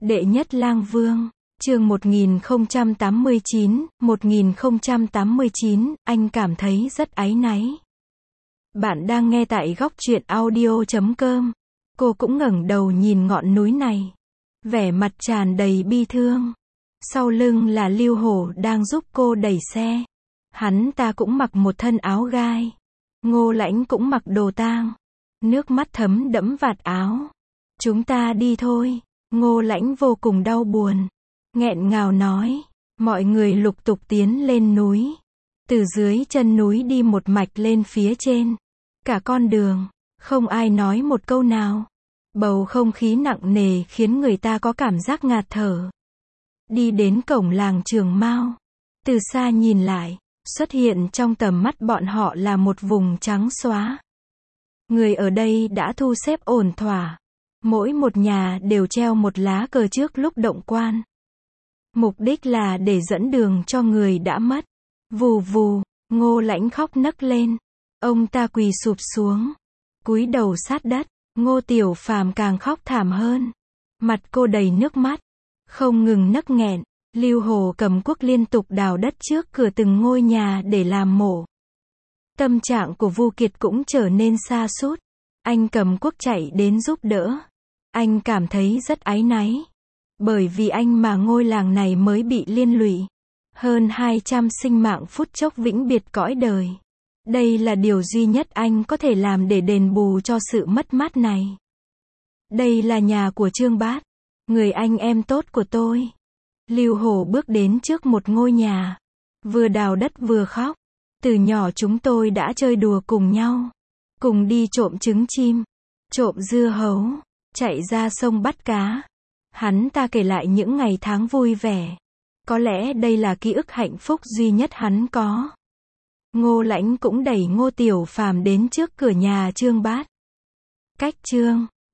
Đệ nhất lang vương, chương 1089, anh cảm thấy rất áy náy. Bạn đang nghe tại góc truyện audio.com. Cô cũng ngẩng đầu nhìn ngọn núi này, vẻ mặt tràn đầy bi thương. Sau lưng là Lưu Hổ đang giúp cô đẩy xe. Hắn ta cũng mặc một thân áo gai. Ngô Lãnh cũng mặc đồ tang, nước mắt thấm đẫm vạt áo. Chúng ta đi thôi. Ngô Lãnh vô cùng đau buồn, nghẹn ngào nói. Mọi người lục tục tiến lên núi, từ dưới chân núi đi một mạch lên phía trên. Cả con đường, không ai nói một câu nào. Bầu không khí nặng nề khiến người ta có cảm giác ngạt thở. Đi đến cổng làng Trường Mao, từ xa nhìn lại, xuất hiện trong tầm mắt bọn họ là một vùng trắng xóa. Người ở đây đã thu xếp ổn thỏa. Mỗi một nhà đều treo một lá cờ trước lúc động quan. Mục đích là để dẫn đường cho người đã mất. Vù vù, Ngô Lãnh khóc nấc lên. Ông ta quỳ sụp xuống, cúi đầu sát đất. Ngô Tiểu Phàm càng khóc thảm hơn. Mặt cô đầy nước mắt, không ngừng nấc nghẹn. Lưu Hồ cầm cuốc liên tục đào đất trước cửa từng ngôi nhà để làm mộ. Tâm trạng của Vu Kiệt cũng trở nên sa sút. Anh cầm cuốc chạy đến giúp đỡ. Anh cảm thấy rất áy náy. Bởi vì anh mà ngôi làng này mới bị liên lụy. Hơn 200 sinh mạng phút chốc vĩnh biệt cõi đời. Đây là điều duy nhất anh có thể làm để đền bù cho sự mất mát này. Đây là nhà của Trương Bát, người anh em tốt của tôi. Lưu Hổ bước đến trước một ngôi nhà, vừa đào đất vừa khóc. Từ nhỏ chúng tôi đã chơi đùa cùng nhau, cùng đi trộm trứng chim, trộm dưa hấu, chạy ra sông bắt cá. Hắn ta kể lại những ngày tháng vui vẻ. Có lẽ đây là ký ức hạnh phúc duy nhất hắn có. Ngô Lãnh cũng đẩy Ngô Tiểu Phàm đến trước cửa nhà Trương Bát. Cách Trương